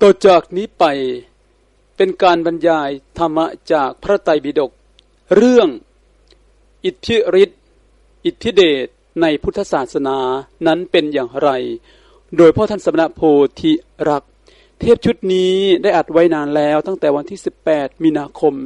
ต่อจากนี้ไปเป็นการบรรยายธรรมะจากพระไตรปิฎกเรื่องอิทธิฤทธิ์อิทธิเดชในพุทธศาสนานั้นเป็นอย่างไรโดยพ่อท่านสมณโพธิรักษ์เทปชุดนี้ได้อัดไว้นานแล้วตั้งแต่วันที่18มีนาคม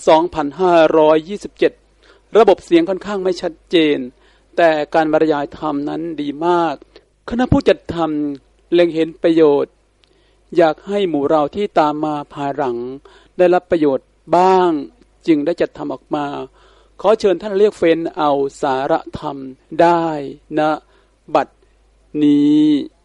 2527ระบบเสียงค่อนข้างไม่ชัดเจนแต่การบรรยายธรรมนั้นดีมากคณะผู้จัดทำเล็งเห็นประโยชน์อยากให้หมู่เราที่ตามมาภายหลังได้รับประโยชน์บ้างจึงได้จัดทำออกมาขอเชิญท่านเรียกเฟ้นเอาสาระธรรมได้ณบัดนี้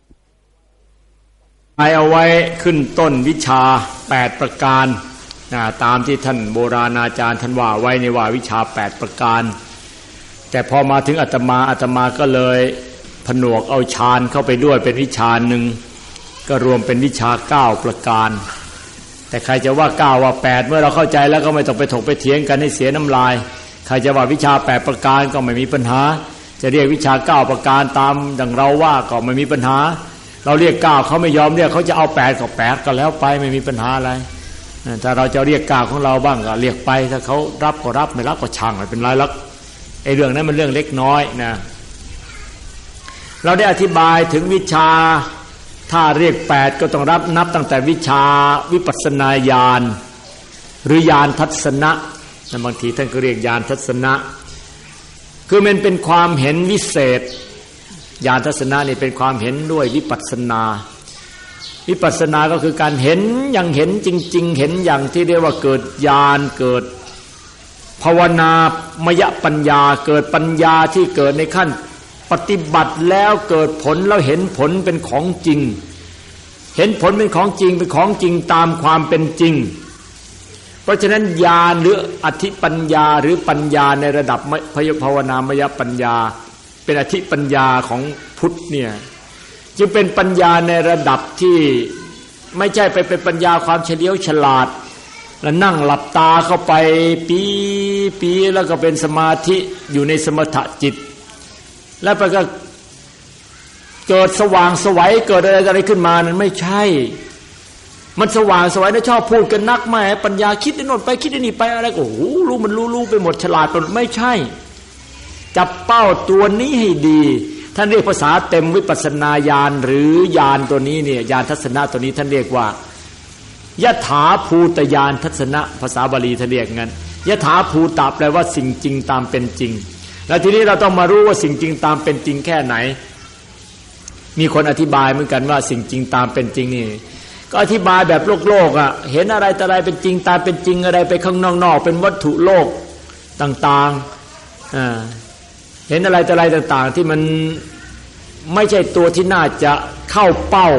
เอาไว้ขึ้นต้นวิชา8ประการตามที่ท่านโบราณอาจารย์ท่านว่าไว้ในว่าวิชา8ประการแต่พอมาถึงอาตมาก็เลยผนวกเอาฌานเข้าไปด้วยเป็นวิชาหนึ่งก็รวมเป็นวิชา9ประการแต่ใครจะว่า9ว่า8เมื่อเราเข้าใจแล้วก็ไม่ต้องไปถกไปเถียงกันให้เสียน้ำลายใครจะว่าวิชา8ประการก็ไม่มีปัญหาจะเรียกวิชา9ประการตามดังเราว่าก็ไม่มีปัญหาเราเรียก9เขาไม่ยอมเรียกเขาจะเอา8ก็8ก็แล้วไปไม่มีปัญหาอะไรถ้าเราจะเรียก9ของเราบ้างก็เรียกไปถ้าเขารับก็รับไม่รับก็ช่างไม่เป็นไรหรอกไอ้เรื่องนั้นมันเรื่องเล็กน้อยนะเราได้อธิบายถึงวิชาถ้าเรียก8ก็ต้องนับตั้งแต่วิชาวิปัสสนาญาณหรือญาณทัศนะบางทีท่านก็เรียกญาณทัศนะคือมันเป็นความเห็นวิเศษญาณทัศนะนี่เป็นความเห็นด้วยวิปัสสนาวิปัสสนาก็คือการเห็นอย่างเห็นจริงๆเห็นอย่างที่เรียกว่าเกิดญาณเกิดภาวนามยปัญญาเกิดปัญญาที่เกิดในขั้นปฏิบัติแล้วเกิดผลแล้วเห็นผลเป็นของจริงเห็นผลเป็นของจริงเป็นของจริงตามความเป็นจริงเพราะฉะนั้นญาณหรืออธิปัญญาหรือปัญญาในระดับภาวนามยปัญญาเป็นอธิปัญญาของพุทธเนี่ยจึงเป็นปัญญาในระดับที่ไม่ใช่ไปเป็นปัญญาความเฉลียวฉลาดแล้วนั่งหลับตาเข้าไปปีแล้วก็เป็นสมาธิอยู่ในสมถะจิตแล้วไปก็เกิดสว่างไสวเกิดอะไรขึ้นมานั้นไม่ใช่มันสว่างไสวนะชอบพูดกันนักแม่ปัญญาคิดไอ้โน่นไปคิดไอ้นี่ไปอะไรก็โอ้โหรู้มันรู้ไปหมดฉลาดไปไม่ใช่จับเป้าตัวนี้ให้ดีท่านเรียกภาษาเต็มวิปัสสนาญาณหรือญาณตัวนี้เนี่ยญาณทัศนะตัวนี้ท่านเรียกว่ายถาภูตญาณทัศนะภาษาบาลีท่านเรียกงั้นยถาภูตแปลว่าสิ่งจริงตามเป็นจริงแล้วทีนี้เราต้องมารู้ว่าสิ่งจริงตามเป็นจริงแค่ไหนมีคนอธิบายเหมือนกันว่าสิ่งจริงตามเป็นจริงนี่ก็อธิบายแบบโลกอ่ะเห็นอะไรแต่อะไรเป็นจริงตามเป็นจริงอะไรไปข้างนอกๆเป็นวัตถุโลกต่างๆเห็นอะไรแต่อะไรต่างๆที่มันไม่ใช่ตัวที่น่าจะเข้าเป้า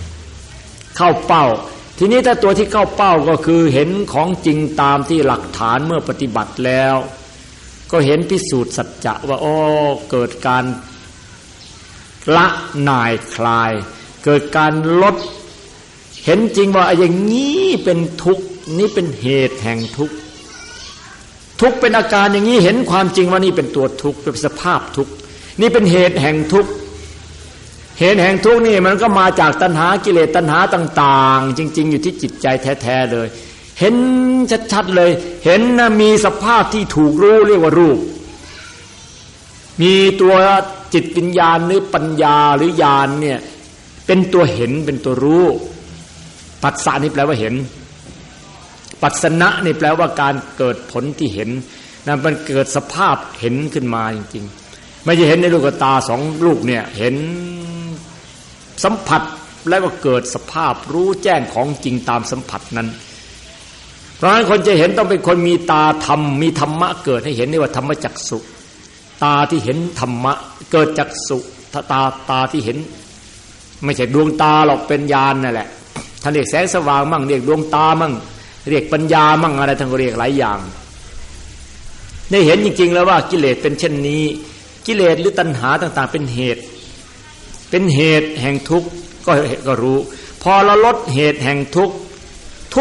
ทีนี้ถ้าตัวที่เข้าเป้าก็คือเห็นของจริงตามที่หลักฐานเมื่อปฏิบัติแล้วก็เห็นพิสูจน์สัจจะว่าโอ้เกิดการละหน่ายคลายเกิดการลดเห็นจริงว่าอย่างนี้เป็นทุกข์นี่เป็นเหตุแห่งทุกข์ทุกข์เป็นอาการอย่างนี้เห็นความจริงว่านี่เป็นตัวทุกข์เป็นสภาพทุกข์นี่เป็นเหตุแห่งทุกข์เหตุแห่งทุกข์นี่มันก็มาจากตัณหากิเลสตัณหาต่างๆจริงๆอยู่ที่จิตใจแท้ๆเลยเห็นชัดๆเลยเห็นนะมีสภาพที่ถูกรู้เรียกว่ารูปมีตัวจิตวิญญาณหรือปัญญาหรือญาณเนี่ยเป็นตัวเห็นเป็นตัวรู้ปัสสะนี่แปลว่าเห็นปัสสนะนี่แปลว่าการเกิดผลที่เห็นนะมันเกิดสภาพเห็นขึ้นมาจริงๆไม่ใช่เห็นในลูกตาสองลูกเนี่ยเห็นสัมผัสแล้วก็เกิดสภาพรู้แจ้งของจริงตามสัมผัสนั้นเพราะฉะนั้นคนจะเห็นต้องเป็นคนมีตาธรรมมีธรรมะเกิดให้เห็นนี่ว่าธรรมจักษุตาที่เห็นธรรมะเกิดจักษุตาที่เห็นไม่ใช่ดวงตาหรอกเป็นญาณนั่นแหละท่านเรียกแสงสว่างมั่งเรียกดวงตามั่งเรียกปัญญามั่งอะไรท่านก็เรียกหลายอย่างได้เห็นจริงๆแล้วว่ากิเลสเป็นเช่นนี้กิเลสหรือตัณหาต่างๆเป็นเหตุแห่งทุกข์ก็รู้พอเราลดเหตุแห่งทุกข์